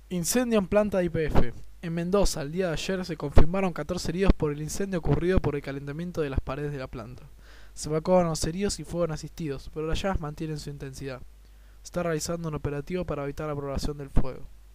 Incendio en planta de YPF. En Mendoza, el día de ayer, se confirmaron 14 heridos por el incendio ocurrido por el calentamiento de las paredes de la planta. Se evacuaron a los heridos y fueron asistidos, pero las llamas mantienen su intensidad. Se está realizando un operativo para evitar la propagación del fuego.